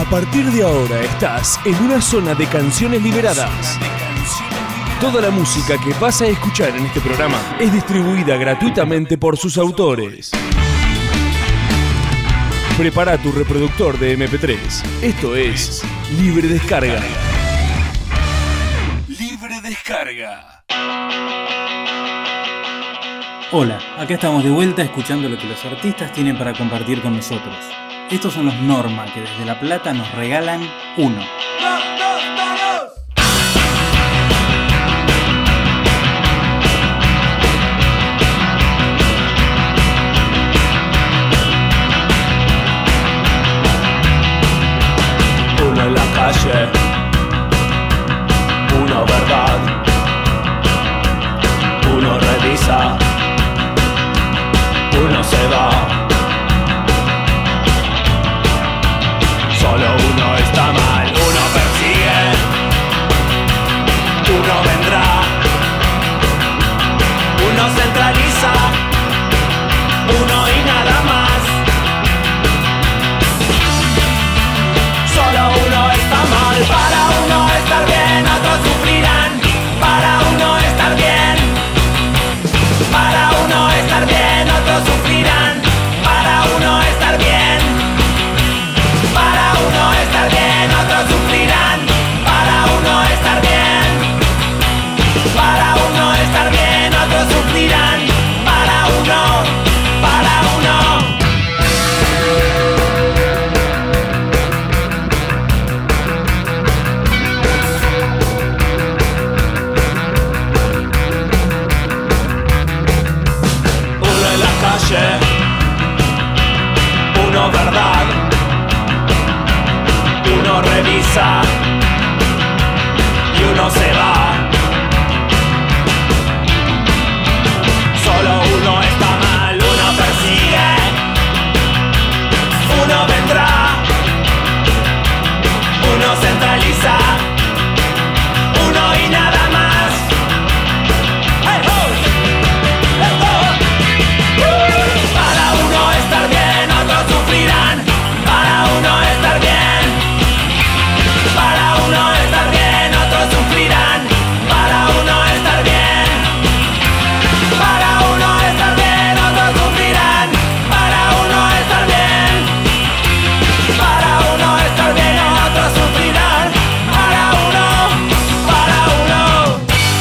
A partir de ahora estás en una zona de canciones liberadas. Toda la música que vas a escuchar en este programa es distribuida gratuitamente por sus autores. Prepara tu reproductor de MP3. Esto es Libre Descarga. Libre Descarga. Hola, acá estamos de vuelta escuchando lo que los artistas tienen para compartir con nosotros. Estos son los Norma, que desde La Plata nos regalan uno. Uno en la calle, uno verdad, uno revisa, uno se va. Solo uno está mal, uno persigue, uno vendrá, uno centraliza, uno y nada más. Solo uno está mal, para uno estar bien, otros sufrirán. Para uno estar bien, para uno estar bien, otros sufrirán. Para uno estar bien, para uno estar bien, otros sufrirán. Para uno estar bien, para uno estar bien, otros sufrirán. Para uno, para uno. Uno en la calle, uno verdad, uno revisa y uno se va. Solo uno está mal, uno persigue, uno vendrá, uno centraliza, uno y nada más. ¡Hey, ho! ¡Let's go! Para uno estar bien, otros sufrirán. Para uno estar bien, para uno estar bien, otros sufrirán. Para uno estar bien, para uno estar bien, otros sufrirán. Para uno estar bien, para uno estar bien, otros sufrirán. Para uno, para uno.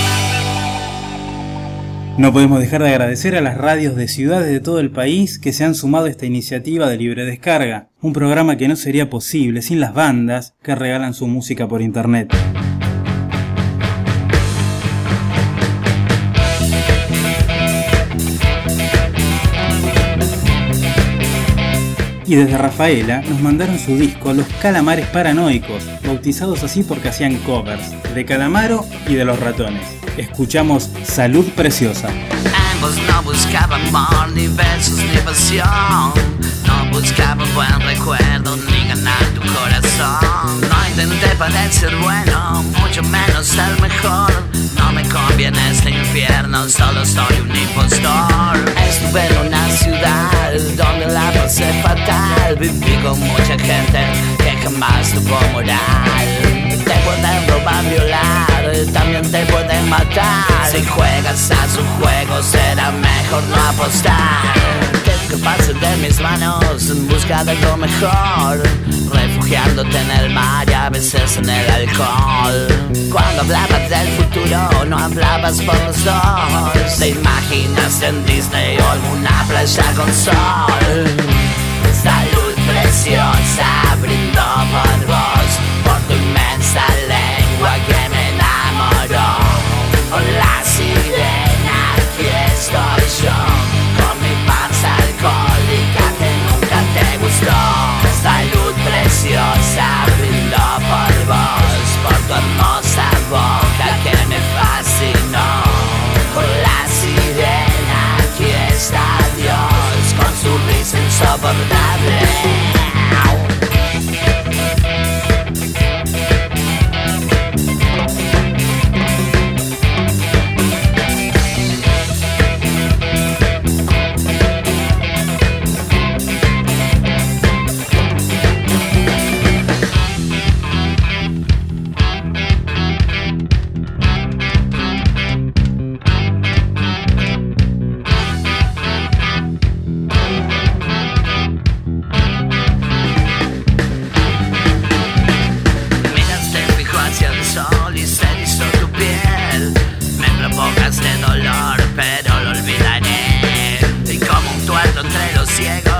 No podemos dejar de agradecer a las radios de ciudades de todo el país que se han sumado a esta iniciativa de Libre Descarga, un programa que no sería posible sin las bandas que regalan su música por internet. Y desde Rafaela nos mandaron su disco Los Calamares Paranoicos, bautizados así porque hacían covers de Calamaro y de Los Ratones. Escuchamos Salud Preciosa. Ambos no buscaban amor, ni besos, ni pasión. No buscaban buen recuerdo, ni ganar tu corazón. No intenté parecer bueno, mucho menos ser mejor. No me conviene este infierno, solo soy un impostor. Estuve en una ciudad donde la pasé fatal. Viví con mucha gente que jamás tuvo moral. Te pueden robar, violar, también te pueden matar. Si juegas a su juego será mejor no apostar. Que pase de mis manos en busca de lo mejor, refugiándote en el mar y a veces en el alcohol. Cuando hablabas del futuro no hablabas por los dos. Te imaginas en Disney o alguna playa con sol. Salud preciosa, brindo por vos, por tu inmensa lengua que me enamoró. Hola sirena, aquí estoy yo, con mi panza alcohólica que nunca te gustó. Salud preciosa, brindo por vos, por tu hermosa boca que me fascinó. Hola sirena, aquí está Dios, con su risa insoportable.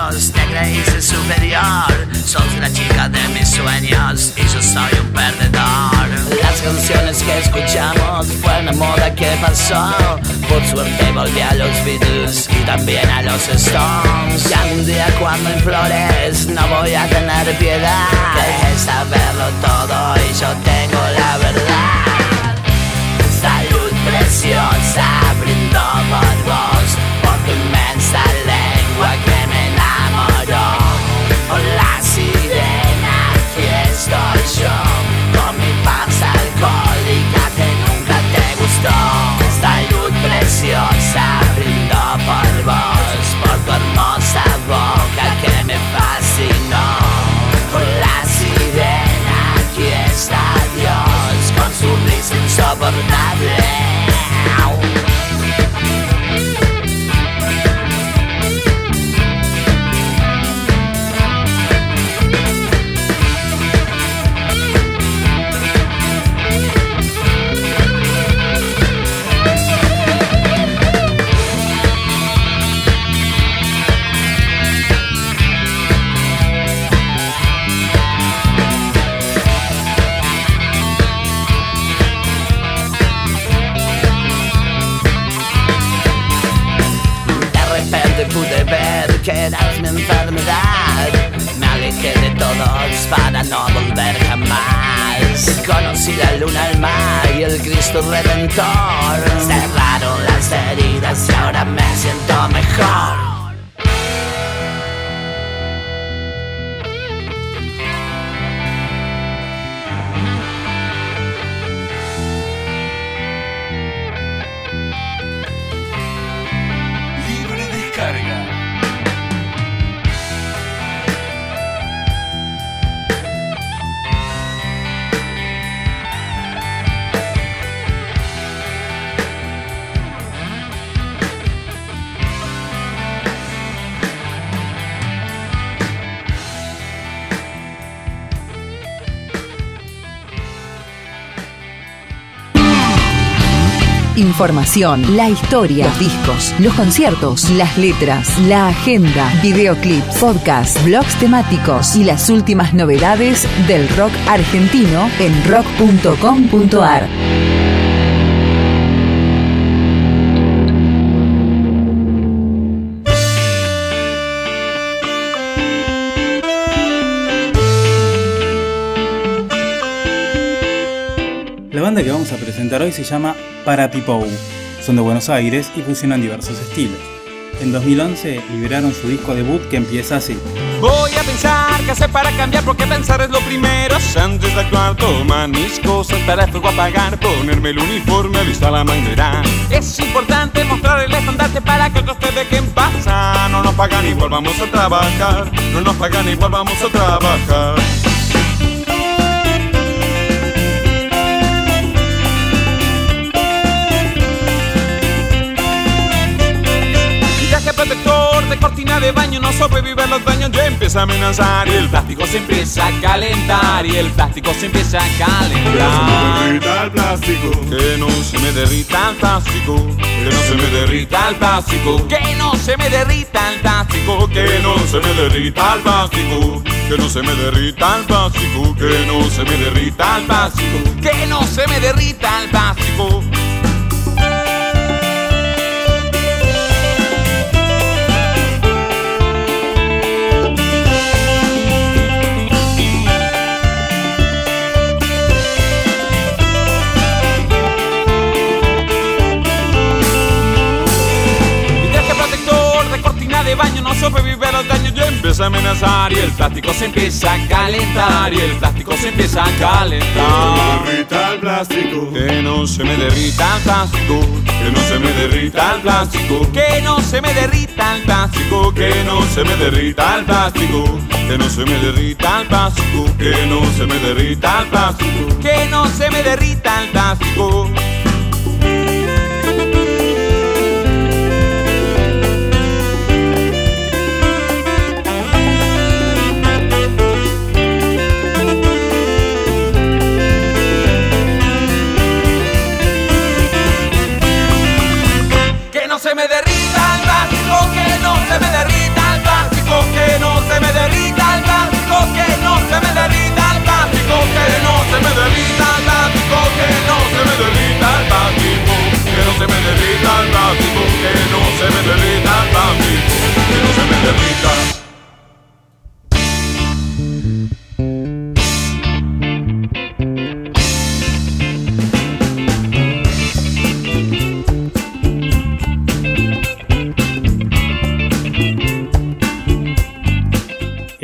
labios, te creíste superior. Sos la chica de mis sueños y yo soy un perdedor. Las canciones que escuchamos fue una moda que pasó. Por suerte volví a los Beatles y también a los Stones. Y algún día cuando implores no voy a tener piedad. Dejé saberlo todo y yo tengo la verdad. Salud preciosa, brindo por vos, por tu inmensa lengua que me enamoró. Hola sirena, aquí estoy yo, con mi panza alcohólica que nunca te gustó. Salud preciosa, brindo por vos, por tu hermosa boca que me fascinó. Hola sirena, aquí está Dios, con su risa insoportable. Pude ver que eras mi enfermedad. Me alejé de todos para no volver jamás. Conocí la luna, el mar y el Cristo Redentor. Cerraron las heridas y ahora me siento mejor. Información, la historia, los discos, los conciertos, las letras, la agenda, videoclips, podcasts, blogs temáticos y las últimas novedades del rock argentino en rock.com.ar. La banda que vamos a presentar hoy se llama Parapipou. Son de Buenos Aires y fusionan diversos estilos. En 2011 liberaron su disco debut que empieza así. Voy a pensar qué hacer para cambiar, porque pensar es lo primero. Antes de actuar, tomar mis cosas, para el fuego apagar, ponerme el uniforme, alistar la manguera. Es importante mostrar el estandarte para que otros te dejen pasar. No nos pagan igual, vamos a trabajar. No nos pagan igual, vamos a trabajar. Protector de cortina de baño no sobrevive a los daños, ya empieza a amenazar y el plástico se empieza a calentar, y el plástico se empieza a calentar. Que no se me derrita el plástico, que no se me derrita el plástico, que no se me derrita el plástico, que no se me derrita el plástico, que no se me derrita el plástico, que no se me derrita el plástico, que no se me derrita el plástico. De baño no sobrevive a los daños, ya empieza a amenazar y el plástico se empieza a calentar, y el plástico se empieza a calentar. Que no se me derrita el plástico, que no se me derrita el plástico, que no se me derrita el plástico, que no se me derrita el plástico, que no se me derrita el plástico, que no se me derrita el plástico, que no se me derrita el plástico. Se me derrita el plástico, que no se me derrita el plástico, que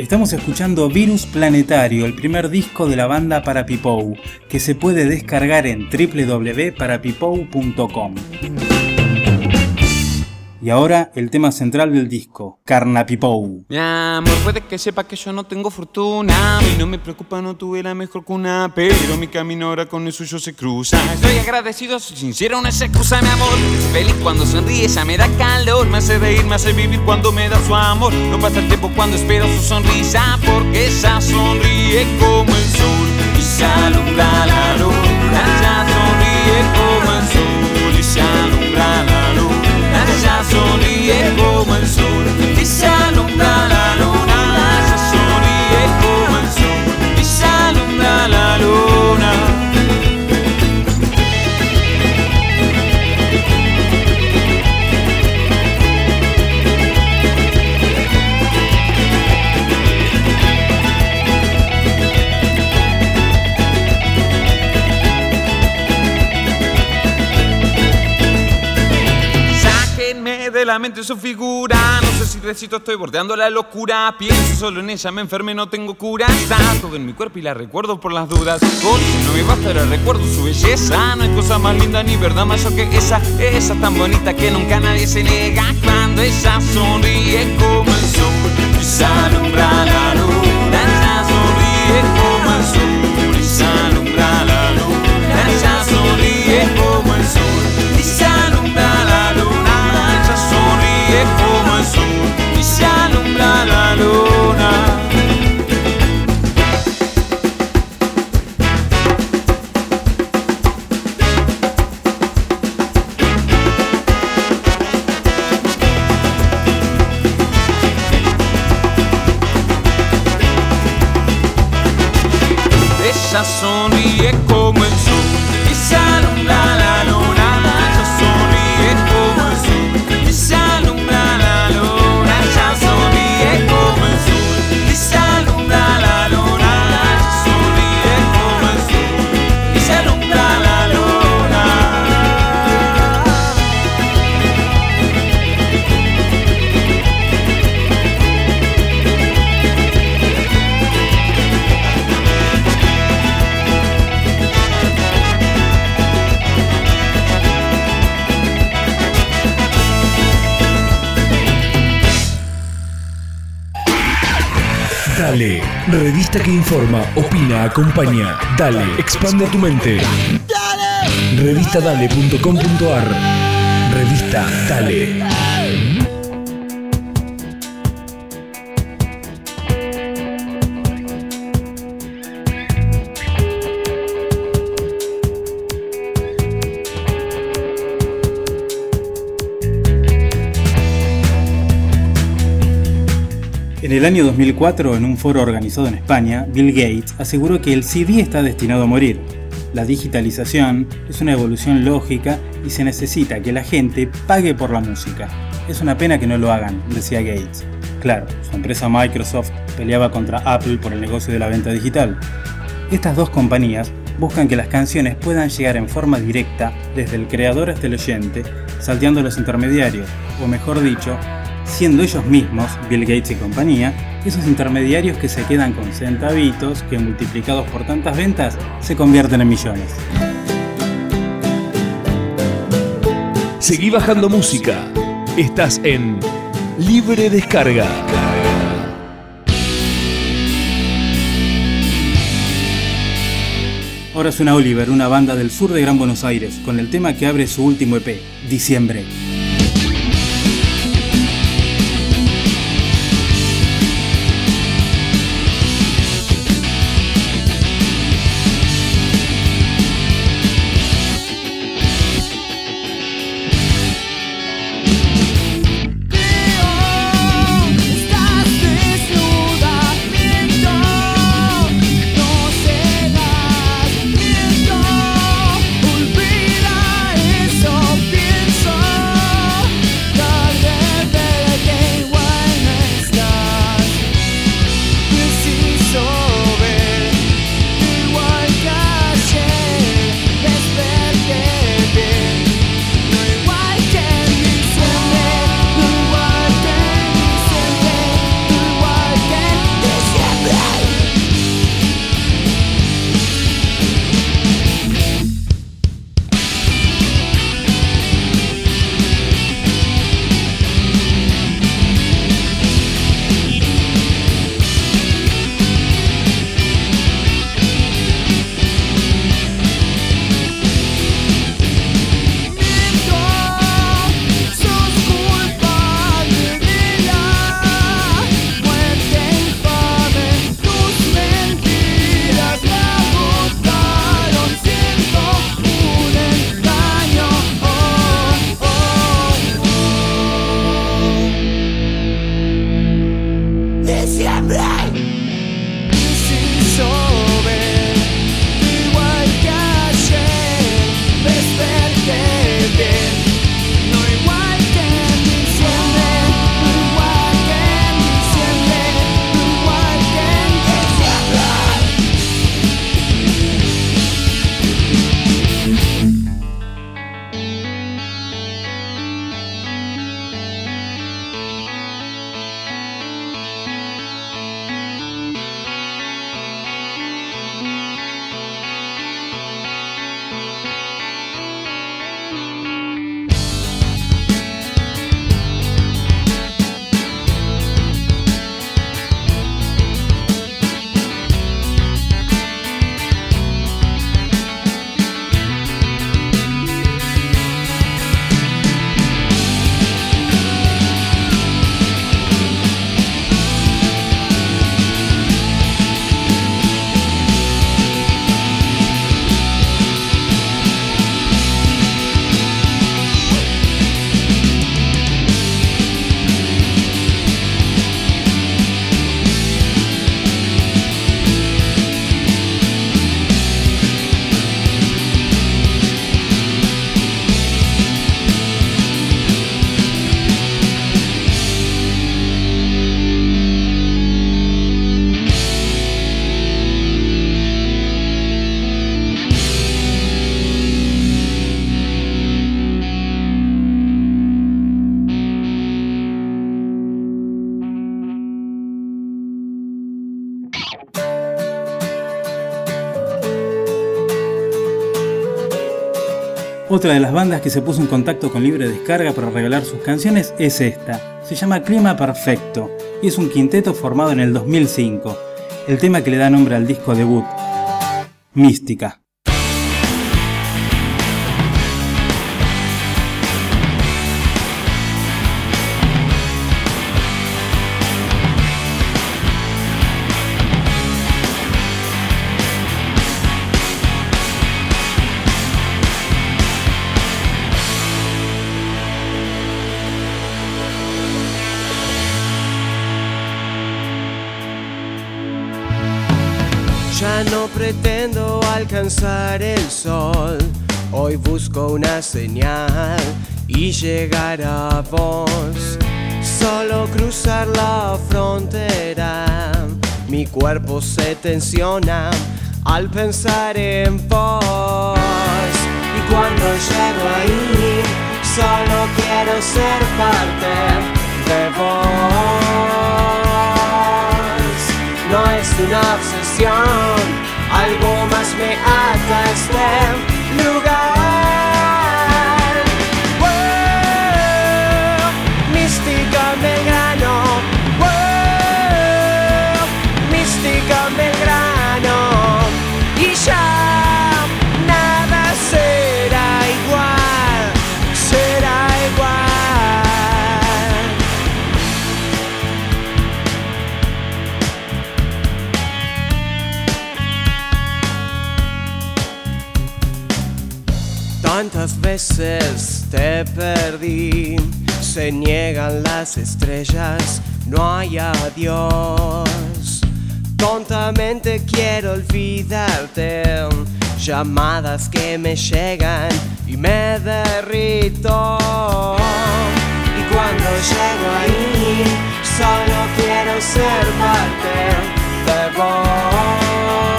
Estamos escuchando Virus Planetario, el primer disco de la banda Parapipou, que se puede descargar en www.parapipou.com. Y ahora el tema central del disco, Carnapipou. Mi amor, puede que sepa que yo no tengo fortuna. A mí no me preocupa, no tuve la mejor cuna, pero mi camino ahora con el suyo se cruza. Estoy agradecido, soy sincero, no es excusa, mi amor. Soy feliz cuando sonríe, ella me da calor. Me hace reír, me hace vivir cuando me da su amor. No pasa el tiempo cuando espero su sonrisa, porque ella sonríe como el sol y se alumbra la luna. Ella sonríe como el sol y se alumbra la luna. Ella sonríe como el sol y se alumbra la luna. Ella sonríe como el sol y se alumbra la luna. De la mente su figura, no sé si recito, estoy bordeando la locura. Pienso solo en ella, me enfermé, no tengo cura. Está todo en mi cuerpo y la recuerdo por las dudas. Por si no me basta, ahora recuerdo su belleza. No hay cosa más linda ni verdad mayor que esa. Esa tan bonita que nunca nadie se niega. Cuando ella sonríe como el sol y se alumbra la luna. Ella sonríe como el sol y se alumbra la luna. Ella sonríe como el sol y se alumbra la luna. Sonríe como el sol y se alumbra la luna. Ella sonríe como el sol y se alumbra la luna. Ella sonríe como el sol y se alumbra la luna. Ella sonríe como el sol y se alumbra la luna. Ella sonríe como el sol y se alumbra la luna. Dale, revista que informa, opina, acompaña. Dale, expande tu mente. Revistadale.com.ar. Revista Dale. En el año 2004, en un foro organizado en España, Bill Gates aseguró que el CD está destinado a morir. La digitalización es una evolución lógica y se necesita que la gente pague por la música. Es una pena que no lo hagan, decía Gates. Claro, su empresa Microsoft peleaba contra Apple por el negocio de la venta digital. Estas dos compañías buscan que las canciones puedan llegar en forma directa desde el creador hasta el oyente, salteando los intermediarios, o mejor dicho, siendo ellos mismos, Bill Gates y compañía, esos intermediarios que se quedan con centavitos que multiplicados por tantas ventas se convierten en millones. Seguí bajando música. Estás en Libre Descarga. Ahora suena Oliver, una banda del sur de Gran Buenos Aires, con el tema que abre su último EP, Diciembre. Olvida eso, pienso. diciembre. Y si llove, igual que ayer, desperté bien. No igual que en diciembre, igual que en diciembre, igual que en diciembre. Otra de las bandas que se puso en contacto con Libre Descarga para regalar sus canciones es esta. Se llama Clima Perfecto y es un quinteto formado en el 2005. El tema que le da nombre al disco debut, Mística. Ya no pretendo alcanzar el sol, hoy busco una señal y llegar a vos. Solo cruzar la frontera, mi cuerpo se tensiona al pensar en vos. Y cuando llego ahí, solo quiero ser parte de vos. No es una obsesión, algo más me ata a este lugar. Oh, mística Belgrano, oh, mística Belgrano. Y ya nada será igual, será igual. Tantas veces te perdí, se niegan las estrellas, no hay adiós. Tontamente quiero olvidarte, llamadas que me llegan y me derrito. Y cuando llego ahí, solo quiero ser parte de vos.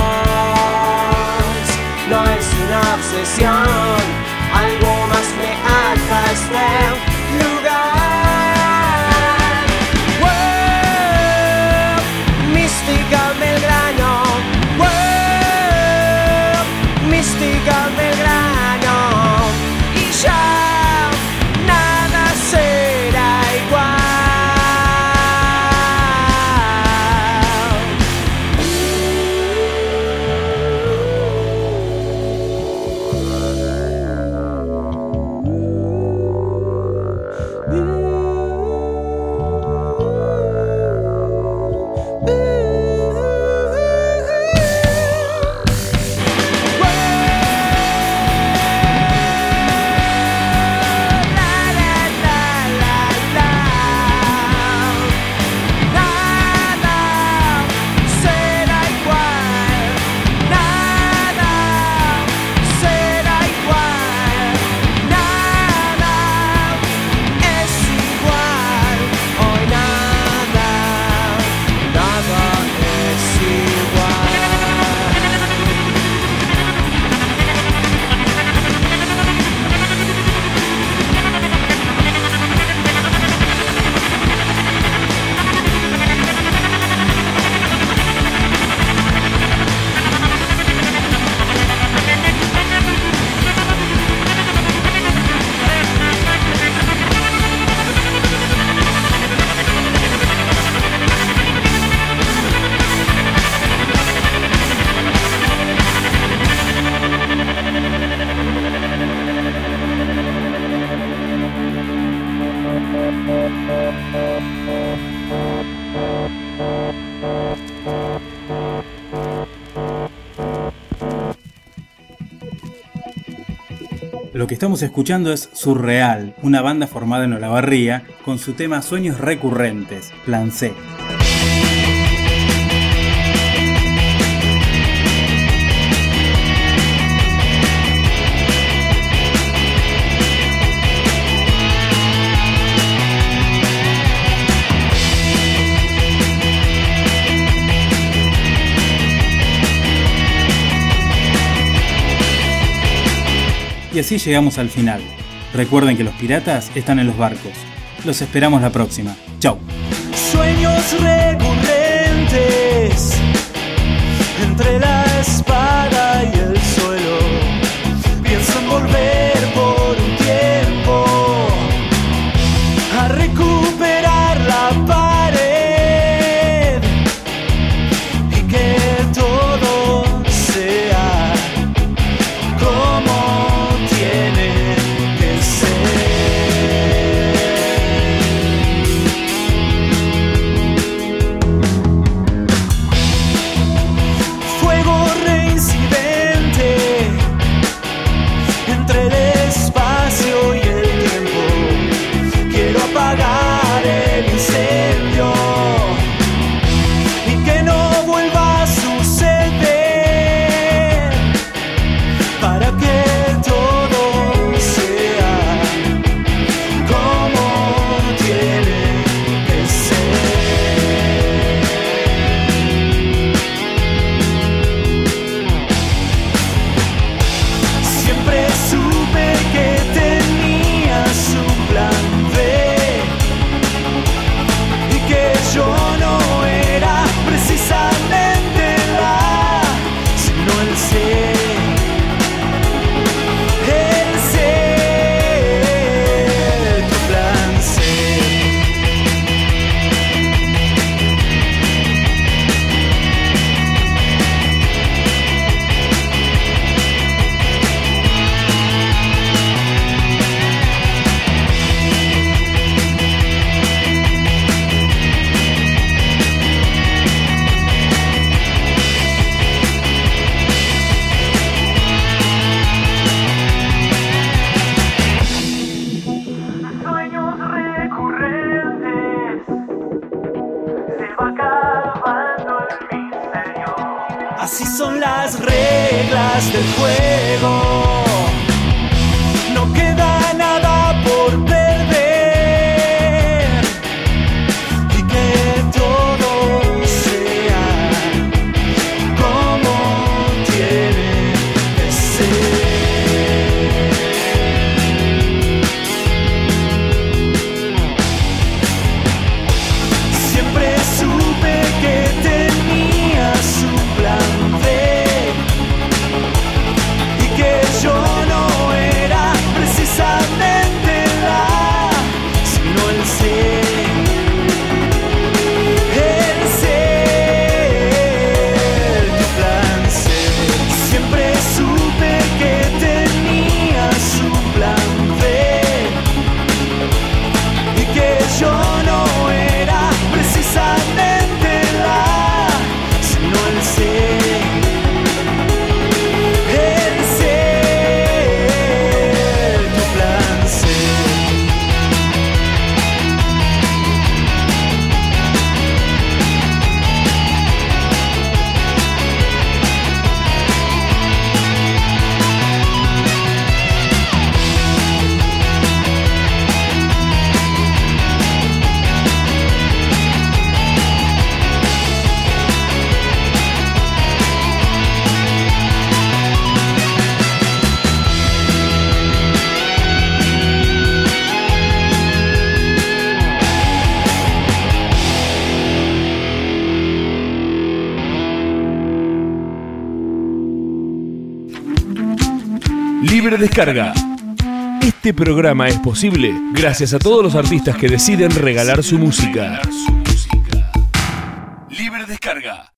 No es una obsesión, algo más me ata a este lugar. Oh, mística Belgrano, oh, mística Belgrano. Y ya nada será igual. Lo que estamos escuchando es Surreal, una banda formada en Olavarría con su tema Sueños Recurrentes, Plan C. Y así llegamos al final. Recuerden que los piratas están en los barcos. Los esperamos la próxima. Chau. Sueños recurrentes entre la espada y el suelo. Pienso en volver por un tiempo a recuperar la pared y que todo sea como tiene que ser. Fuego reincidente entre el espacio y el tiempo. Quiero apagar el incendio y que no vuelva a suceder, para que todo sea como tiene que ser. Siempre supe que tenías un plan B y que yo no era precisamente la, sino el ser. El ser, tu plan ser. Sueños recurrentes, se va acabando el misterio. Así son las reglas del juego. No queda nada por perder y que todo sea como tiene que ser. Siempre supe que tenías un plan B y que yo no era precisamente la, sino el ser. El ser, tu plan ser. Siempre supe que tenías un plan B y que yo no era precisamente la, sino el ser. El ser, tu plan ser. Libre descarga. Este programa es posible gracias a todos los artistas que deciden regalar su música. Libre descarga.